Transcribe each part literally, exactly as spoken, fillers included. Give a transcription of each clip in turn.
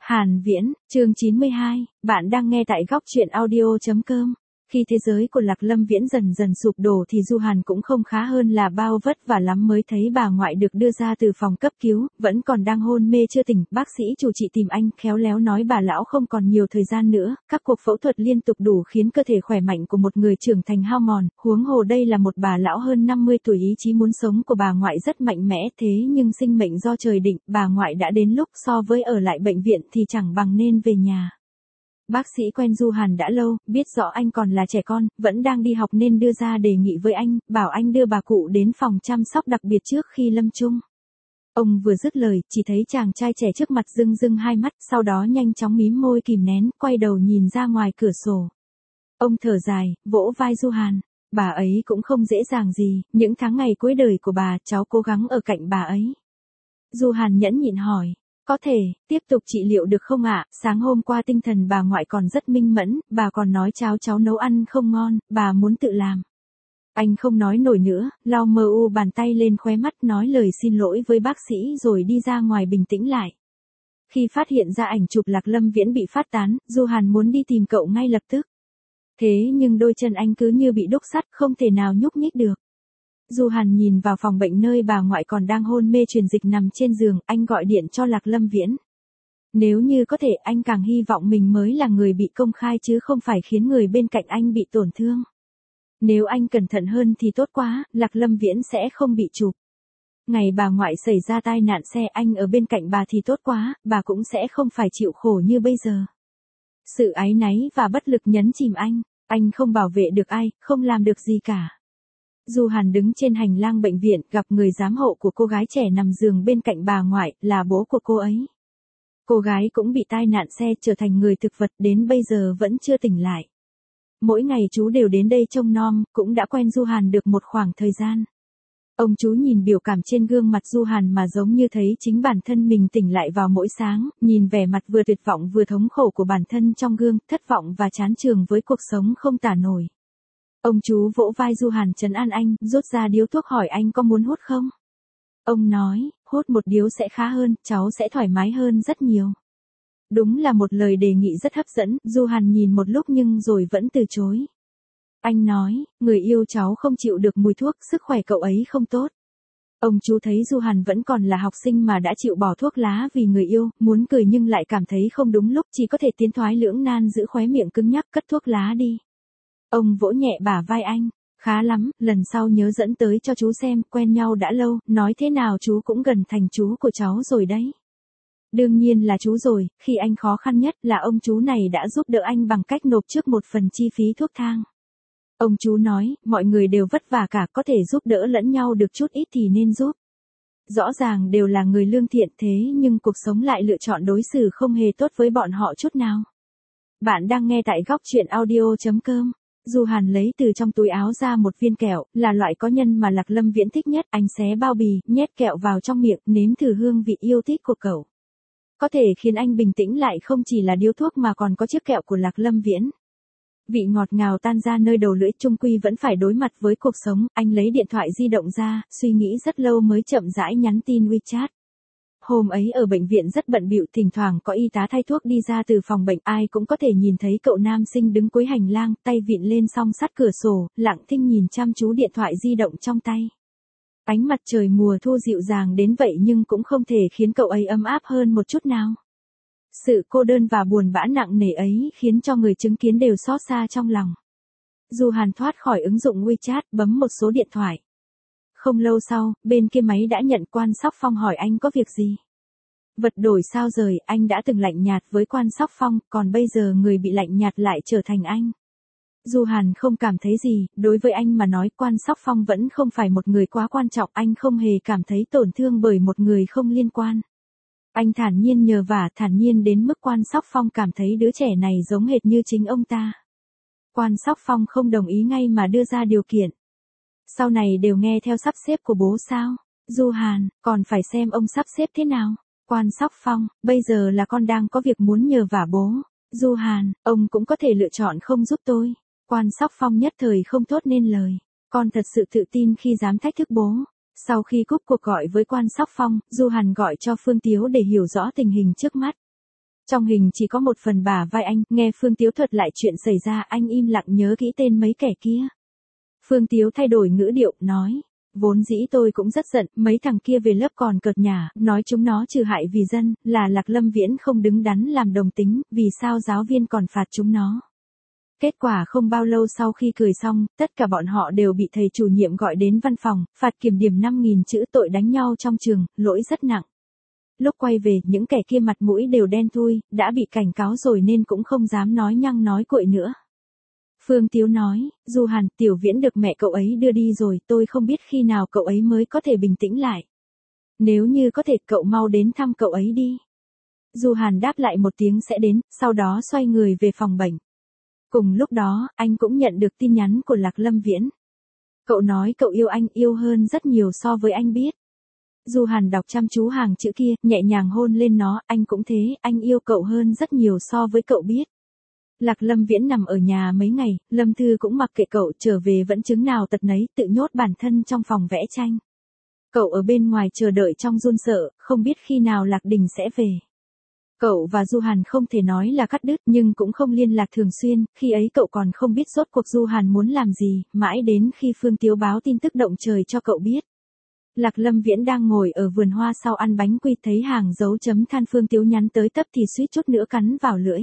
Hàn Viễn, chương chín mươi hai, bạn đang nghe tại góc truyện audio.com. Khi thế giới của Lạc Lâm Viễn dần dần sụp đổ thì Du Hàn cũng không khá hơn là bao, vất vả lắm mới thấy bà ngoại được đưa ra từ phòng cấp cứu, vẫn còn đang hôn mê chưa tỉnh. Bác sĩ chủ trị tìm anh, khéo léo nói bà lão không còn nhiều thời gian nữa, các cuộc phẫu thuật liên tục đủ khiến cơ thể khỏe mạnh của một người trưởng thành hao mòn, huống hồ đây là một bà lão hơn năm mươi tuổi. Ý chí muốn sống của bà ngoại rất mạnh mẽ, thế nhưng sinh mệnh do trời định, bà ngoại đã đến lúc so với ở lại bệnh viện thì chẳng bằng nên về nhà. Bác sĩ quen Du Hàn đã lâu, biết rõ anh còn là trẻ con, vẫn đang đi học nên đưa ra đề nghị với anh, bảo anh đưa bà cụ đến phòng chăm sóc đặc biệt trước khi lâm chung. Ông vừa dứt lời, chỉ thấy chàng trai trẻ trước mặt rưng rưng hai mắt, sau đó nhanh chóng mím môi kìm nén, quay đầu nhìn ra ngoài cửa sổ. Ông thở dài, vỗ vai Du Hàn, bà ấy cũng không dễ dàng gì, những tháng ngày cuối đời của bà, cháu cố gắng ở cạnh bà ấy. Du Hàn nhẫn nhịn hỏi. Có thể, tiếp tục trị liệu được không ạ? Sáng hôm qua tinh thần bà ngoại còn rất minh mẫn, bà còn nói cháo cháu nấu ăn không ngon, bà muốn tự làm. Anh không nói nổi nữa, lau mờ u bàn tay lên khóe mắt nói lời xin lỗi với bác sĩ rồi đi ra ngoài bình tĩnh lại. Khi phát hiện ra ảnh chụp Lạc Lâm Viễn bị phát tán, Du Hàn muốn đi tìm cậu ngay lập tức. Thế nhưng đôi chân anh cứ như bị đúc sắt, không thể nào nhúc nhích được. Du Hàn nhìn vào phòng bệnh nơi bà ngoại còn đang hôn mê truyền dịch nằm trên giường, anh gọi điện cho Lạc Lâm Viễn. Nếu như có thể anh càng hy vọng mình mới là người bị công khai chứ không phải khiến người bên cạnh anh bị tổn thương. Nếu anh cẩn thận hơn thì tốt quá, Lạc Lâm Viễn sẽ không bị chụp. Ngày bà ngoại xảy ra tai nạn xe anh ở bên cạnh bà thì tốt quá, bà cũng sẽ không phải chịu khổ như bây giờ. Sự áy náy và bất lực nhấn chìm anh, anh không bảo vệ được ai, không làm được gì cả. Du Hàn đứng trên hành lang bệnh viện, gặp người giám hộ của cô gái trẻ nằm giường bên cạnh bà ngoại, là bố của cô ấy. Cô gái cũng bị tai nạn xe trở thành người thực vật, đến bây giờ vẫn chưa tỉnh lại. Mỗi ngày chú đều đến đây trông nom, cũng đã quen Du Hàn được một khoảng thời gian. Ông chú nhìn biểu cảm trên gương mặt Du Hàn mà giống như thấy chính bản thân mình tỉnh lại vào mỗi sáng, nhìn vẻ mặt vừa tuyệt vọng vừa thống khổ của bản thân trong gương, thất vọng và chán chường với cuộc sống không tả nổi. Ông chú vỗ vai Du Hàn trấn an anh, rút ra điếu thuốc hỏi anh có muốn hút không? Ông nói, hút một điếu sẽ khá hơn, cháu sẽ thoải mái hơn rất nhiều. Đúng là một lời đề nghị rất hấp dẫn, Du Hàn nhìn một lúc nhưng rồi vẫn từ chối. Anh nói, người yêu cháu không chịu được mùi thuốc, sức khỏe cậu ấy không tốt. Ông chú thấy Du Hàn vẫn còn là học sinh mà đã chịu bỏ thuốc lá vì người yêu, muốn cười nhưng lại cảm thấy không đúng lúc, chỉ có thể tiến thoái lưỡng nan giữ khóe miệng cứng nhắc cất thuốc lá đi. Ông vỗ nhẹ bả vai anh, khá lắm, lần sau nhớ dẫn tới cho chú xem, quen nhau đã lâu, nói thế nào chú cũng gần thành chú của cháu rồi đấy. Đương nhiên là chú rồi, khi anh khó khăn nhất là ông chú này đã giúp đỡ anh bằng cách nộp trước một phần chi phí thuốc thang. Ông chú nói, mọi người đều vất vả cả, có thể giúp đỡ lẫn nhau được chút ít thì nên giúp. Rõ ràng đều là người lương thiện thế nhưng cuộc sống lại lựa chọn đối xử không hề tốt với bọn họ chút nào. Bạn đang nghe tại góc truyện audio.com. Du Hàn lấy từ trong túi áo ra một viên kẹo, là loại có nhân mà Lạc Lâm Viễn thích nhất, anh xé bao bì, nhét kẹo vào trong miệng, nếm thử hương vị yêu thích của cậu. Có thể khiến anh bình tĩnh lại không chỉ là điếu thuốc mà còn có chiếc kẹo của Lạc Lâm Viễn. Vị ngọt ngào tan ra nơi đầu lưỡi, chung quy vẫn phải đối mặt với cuộc sống, anh lấy điện thoại di động ra, suy nghĩ rất lâu mới chậm rãi nhắn tin WeChat. Hôm ấy ở bệnh viện rất bận bịu, thỉnh thoảng có y tá thay thuốc đi ra từ phòng bệnh, ai cũng có thể nhìn thấy cậu nam sinh đứng cuối hành lang, tay vịn lên song sắt cửa sổ, lặng thinh nhìn chăm chú điện thoại di động trong tay. Ánh mặt trời mùa thu dịu dàng đến vậy nhưng cũng không thể khiến cậu ấy ấm áp hơn một chút nào. Sự cô đơn và buồn bã nặng nề ấy khiến cho người chứng kiến đều xót xa trong lòng. Du Hàn thoát khỏi ứng dụng WeChat, bấm một số điện thoại. Không lâu sau, bên kia máy đã nhận. Quan Sóc Phong hỏi anh có việc gì. Vật đổi sao rời, anh đã từng lạnh nhạt với Quan Sóc Phong, còn bây giờ người bị lạnh nhạt lại trở thành anh. Du Hàn không cảm thấy gì, đối với anh mà nói Quan Sóc Phong vẫn không phải một người quá quan trọng, anh không hề cảm thấy tổn thương bởi một người không liên quan. Anh thản nhiên nhờ vả, thản nhiên đến mức Quan Sóc Phong cảm thấy đứa trẻ này giống hệt như chính ông ta. Quan Sóc Phong không đồng ý ngay mà đưa ra điều kiện. Sau này đều nghe theo sắp xếp của bố sao? Du Hàn, còn phải xem ông sắp xếp thế nào. Quan Sóc Phong, bây giờ là con đang có việc muốn nhờ vả bố. Du Hàn, ông cũng có thể lựa chọn không giúp tôi. Quan Sóc Phong nhất thời không thốt nên lời. Con thật sự tự tin khi dám thách thức bố. Sau khi cúp cuộc gọi với Quan Sóc Phong, Du Hàn gọi cho Phương Tiếu để hiểu rõ tình hình trước mắt. Trong hình chỉ có một phần bả vai anh, nghe Phương Tiếu thuật lại chuyện xảy ra, anh im lặng nhớ kỹ tên mấy kẻ kia. Phương Tiếu thay đổi ngữ điệu, nói. Vốn dĩ tôi cũng rất giận, mấy thằng kia về lớp còn cợt nhả, nói chúng nó trừ hại vì dân, là Lạc Lâm Viễn không đứng đắn làm đồng tính, vì sao giáo viên còn phạt chúng nó. Kết quả không bao lâu sau khi cười xong, tất cả bọn họ đều bị thầy chủ nhiệm gọi đến văn phòng, phạt kiểm điểm năm nghìn chữ tội đánh nhau trong trường, lỗi rất nặng. Lúc quay về, những kẻ kia mặt mũi đều đen thui, đã bị cảnh cáo rồi nên cũng không dám nói nhăng nói cuội nữa. Phương Tiếu nói, Du Hàn, Tiểu Viễn được mẹ cậu ấy đưa đi rồi, tôi không biết khi nào cậu ấy mới có thể bình tĩnh lại. Nếu như có thể, cậu mau đến thăm cậu ấy đi. Du Hàn đáp lại một tiếng sẽ đến, sau đó xoay người về phòng bệnh. Cùng lúc đó, anh cũng nhận được tin nhắn của Lạc Lâm Viễn. Cậu nói cậu yêu anh, yêu hơn rất nhiều so với anh biết. Du Hàn đọc chăm chú hàng chữ kia, nhẹ nhàng hôn lên nó, anh cũng thế, anh yêu cậu hơn rất nhiều so với cậu biết. Lạc Lâm Viễn nằm ở nhà mấy ngày, Lâm Thư cũng mặc kệ cậu, trở về vẫn chứng nào tật nấy, tự nhốt bản thân trong phòng vẽ tranh. Cậu ở bên ngoài chờ đợi trong run sợ, không biết khi nào Lạc Đình sẽ về. Cậu và Du Hàn không thể nói là cắt đứt nhưng cũng không liên lạc thường xuyên, khi ấy cậu còn không biết rốt cuộc Du Hàn muốn làm gì, mãi đến khi Phương Tiếu báo tin tức động trời cho cậu biết. Lạc Lâm Viễn đang ngồi ở vườn hoa sau ăn bánh quy, thấy hàng dấu chấm than Phương Tiếu nhắn tới tấp thì suýt chút nữa cắn vào lưỡi.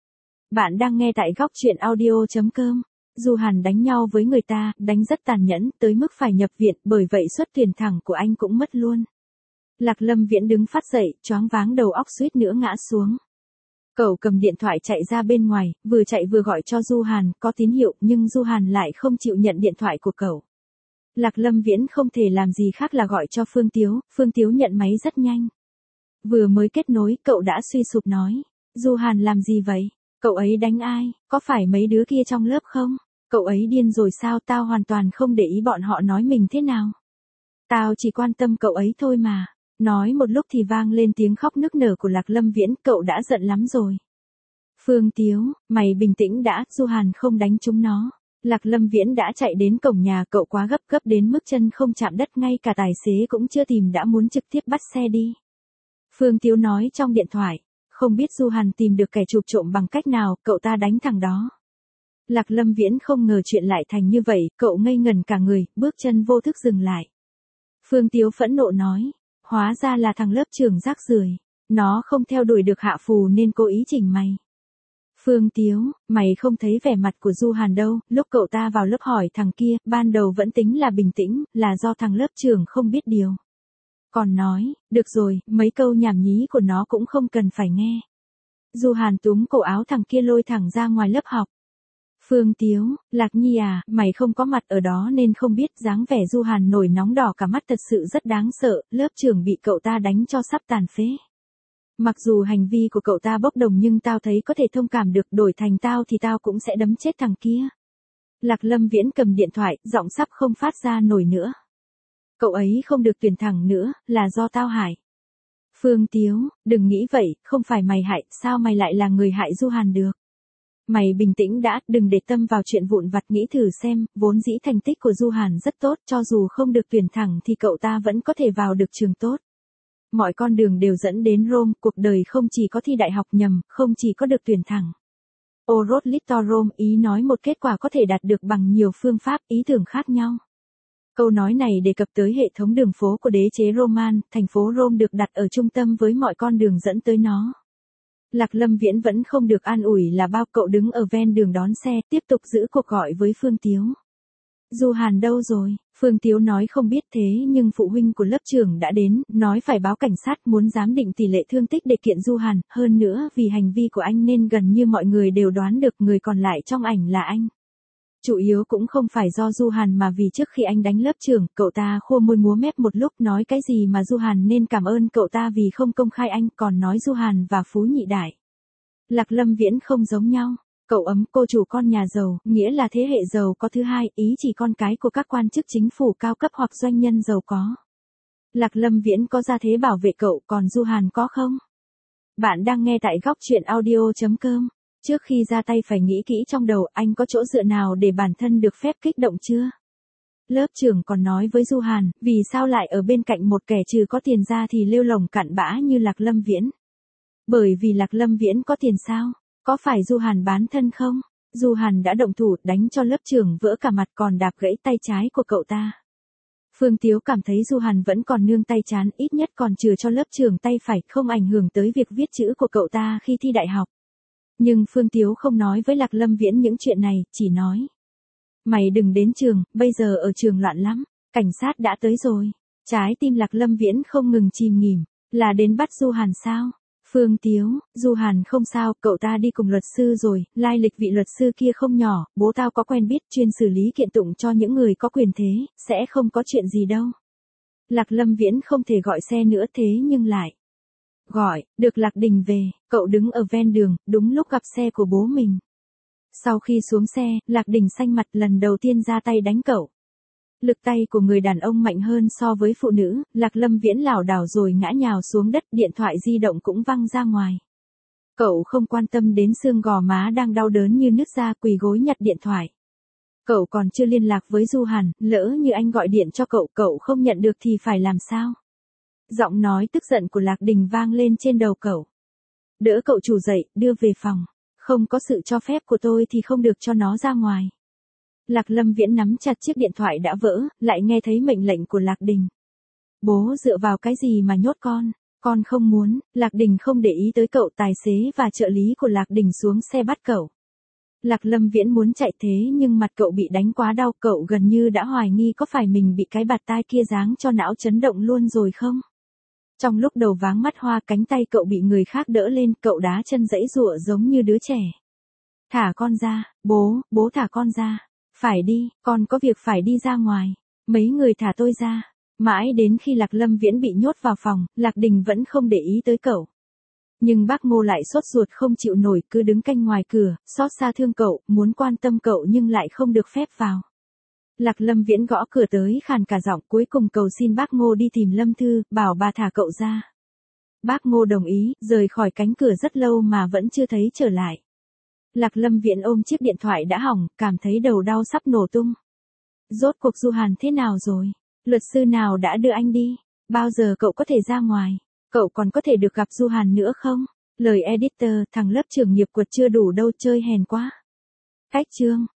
Bạn đang nghe tại góc truyện audio chấm com. Du Hàn đánh nhau với người ta, đánh rất tàn nhẫn, tới mức phải nhập viện, bởi vậy suất tuyển thẳng của anh cũng mất luôn. Lạc Lâm Viễn đứng phát dậy, choáng váng đầu óc suýt nữa ngã xuống. Cậu cầm điện thoại chạy ra bên ngoài, vừa chạy vừa gọi cho Du Hàn, có tín hiệu nhưng Du Hàn lại không chịu nhận điện thoại của cậu. Lạc Lâm Viễn không thể làm gì khác là gọi cho Phương Tiếu, Phương Tiếu nhận máy rất nhanh. Vừa mới kết nối, cậu đã suy sụp nói. Du Hàn làm gì vậy? Cậu ấy đánh ai? Có phải mấy đứa kia trong lớp không? Cậu ấy điên rồi sao? Tao hoàn toàn không để ý bọn họ nói mình thế nào. Tao chỉ quan tâm cậu ấy thôi mà. Nói một lúc thì vang lên tiếng khóc nức nở của Lạc Lâm Viễn, cậu đã giận lắm rồi. Phương Tiếu, mày bình tĩnh đã, Du Hàn không đánh chúng nó. Lạc Lâm Viễn đã chạy đến cổng nhà, cậu quá gấp gấp đến mức chân không chạm đất, ngay cả tài xế cũng chưa tìm đã muốn trực tiếp bắt xe đi. Phương Tiếu nói trong điện thoại, không biết Du Hàn tìm được kẻ chụp trộm bằng cách nào, cậu ta đánh thằng đó. Lạc Lâm Viễn không ngờ chuyện lại thành như vậy, cậu ngây ngần cả người, bước chân vô thức dừng lại. Phương Tiếu phẫn nộ nói, hóa ra là thằng lớp trưởng rác rưởi, nó không theo đuổi được Hạ Phù nên cố ý chỉnh mày. Phương Tiếu, mày không thấy vẻ mặt của Du Hàn đâu, lúc cậu ta vào lớp hỏi thằng kia, ban đầu vẫn tính là bình tĩnh, là do thằng lớp trưởng không biết điều. Còn nói, được rồi, mấy câu nhảm nhí của nó cũng không cần phải nghe. Du Hàn túm cổ áo thằng kia lôi thẳng ra ngoài lớp học. Phương Tiếu, Lạc Nhi à, mày không có mặt ở đó nên không biết, dáng vẻ Du Hàn nổi nóng đỏ cả mắt thật sự rất đáng sợ, lớp trưởng bị cậu ta đánh cho sắp tàn phế. Mặc dù hành vi của cậu ta bốc đồng nhưng tao thấy có thể thông cảm được, đổi thành tao thì tao cũng sẽ đấm chết thằng kia. Lạc Lâm Viễn cầm điện thoại, giọng sắp không phát ra nổi nữa. Cậu ấy không được tuyển thẳng nữa, là do tao hại. Phương Tiếu, đừng nghĩ vậy, không phải mày hại, sao mày lại là người hại Du Hàn được. Mày bình tĩnh đã, đừng để tâm vào chuyện vụn vặt, nghĩ thử xem, vốn dĩ thành tích của Du Hàn rất tốt, cho dù không được tuyển thẳng thì cậu ta vẫn có thể vào được trường tốt. Mọi con đường đều dẫn đến Rome, cuộc đời không chỉ có thi đại học nhầm, không chỉ có được tuyển thẳng. O road leads to Rome, ý nói một kết quả có thể đạt được bằng nhiều phương pháp, ý tưởng khác nhau. Câu nói này đề cập tới hệ thống đường phố của đế chế Roman, thành phố Rome được đặt ở trung tâm với mọi con đường dẫn tới nó. Lạc Lâm Viễn vẫn không được an ủi là bao, cậu đứng ở ven đường đón xe, tiếp tục giữ cuộc gọi với Phương Tiếu. Du Hàn đâu rồi? Phương Tiếu nói không biết, thế nhưng phụ huynh của lớp trưởng đã đến, nói phải báo cảnh sát, muốn giám định tỷ lệ thương tích để kiện Du Hàn, hơn nữa vì hành vi của anh nên gần như mọi người đều đoán được người còn lại trong ảnh là anh. Chủ yếu cũng không phải do Du Hàn mà vì trước khi anh đánh lớp trưởng, cậu ta khua môi múa mép một lúc nói cái gì mà Du Hàn nên cảm ơn cậu ta vì không công khai anh, còn nói Du Hàn và Phú Nhị Đại. Lạc Lâm Viễn không giống nhau. Cậu ấm, cô chủ con nhà giàu, nghĩa là thế hệ giàu có thứ hai, ý chỉ con cái của các quan chức chính phủ cao cấp hoặc doanh nhân giàu có. Lạc Lâm Viễn có gia thế bảo vệ cậu, còn Du Hàn có không? Bạn đang nghe tại góc truyện audio chấm com. Trước khi ra tay phải nghĩ kỹ trong đầu, anh có chỗ dựa nào để bản thân được phép kích động chưa? Lớp trưởng còn nói với Du Hàn, vì sao lại ở bên cạnh một kẻ trừ có tiền ra thì lêu lổng cặn bã như Lạc Lâm Viễn. Bởi vì Lạc Lâm Viễn có tiền sao? Có phải Du Hàn bán thân không? Du Hàn đã động thủ đánh cho lớp trưởng vỡ cả mặt còn đạp gãy tay trái của cậu ta. Phương Tiếu cảm thấy Du Hàn vẫn còn nương tay chán, ít nhất còn chừa cho lớp trưởng tay phải, không ảnh hưởng tới việc viết chữ của cậu ta khi thi đại học. Nhưng Phương Tiếu không nói với Lạc Lâm Viễn những chuyện này, chỉ nói. Mày đừng đến trường, bây giờ ở trường loạn lắm, cảnh sát đã tới rồi. Trái tim Lạc Lâm Viễn không ngừng chìm nghỉm, là đến bắt Du Hàn sao? Phương Tiếu, Du Hàn không sao, cậu ta đi cùng luật sư rồi, lai lịch vị luật sư kia không nhỏ, bố tao có quen biết chuyên xử lý kiện tụng cho những người có quyền thế, sẽ không có chuyện gì đâu. Lạc Lâm Viễn không thể gọi xe nữa thế nhưng lại. Gọi, được Lạc Đình về, cậu đứng ở ven đường, đúng lúc gặp xe của bố mình. Sau khi xuống xe, Lạc Đình xanh mặt lần đầu tiên ra tay đánh cậu. Lực tay của người đàn ông mạnh hơn so với phụ nữ, Lạc Lâm Viễn lảo đảo rồi ngã nhào xuống đất, điện thoại di động cũng văng ra ngoài. Cậu không quan tâm đến xương gò má đang đau đớn như nứt ra, quỳ gối nhặt điện thoại. Cậu còn chưa liên lạc với Du Hàn, lỡ như anh gọi điện cho cậu, cậu không nhận được thì phải làm sao? Giọng nói tức giận của Lạc Đình vang lên trên đầu cậu. Đỡ cậu chủ dậy, đưa về phòng. Không có sự cho phép của tôi thì không được cho nó ra ngoài. Lạc Lâm Viễn nắm chặt chiếc điện thoại đã vỡ, lại nghe thấy mệnh lệnh của Lạc Đình. Bố dựa vào cái gì mà nhốt con? Con không muốn. Lạc Đình không để ý tới cậu, tài xế và trợ lý của Lạc Đình xuống xe bắt cậu. Lạc Lâm Viễn muốn chạy thế nhưng mặt cậu bị đánh quá đau, cậu gần như đã hoài nghi có phải mình bị cái bạt tai kia giáng cho não chấn động luôn rồi không? Trong lúc đầu váng mắt hoa, cánh tay cậu bị người khác đỡ lên, cậu đá chân giãy giụa giống như đứa trẻ. Thả con ra, bố, bố thả con ra. Phải đi, con có việc phải đi ra ngoài. Mấy người thả tôi ra. Mãi đến khi Lạc Lâm Viễn bị nhốt vào phòng, Lạc Đình vẫn không để ý tới cậu. Nhưng bác Ngô lại sốt ruột không chịu nổi, cứ đứng canh ngoài cửa, xót xa thương cậu, muốn quan tâm cậu nhưng lại không được phép vào. Lạc Lâm Viễn gõ cửa tới khàn cả giọng, cuối cùng cầu xin bác Ngô đi tìm Lâm Thư, bảo bà thả cậu ra. Bác Ngô đồng ý, rời khỏi cánh cửa rất lâu mà vẫn chưa thấy trở lại. Lạc Lâm Viễn ôm chiếc điện thoại đã hỏng, cảm thấy đầu đau sắp nổ tung. Rốt cuộc Du Hàn thế nào rồi? Luật sư nào đã đưa anh đi? Bao giờ cậu có thể ra ngoài? Cậu còn có thể được gặp Du Hàn nữa không? Lời editor, thằng lớp trưởng nghiệp quật chưa đủ đâu, chơi hèn quá. Cách chương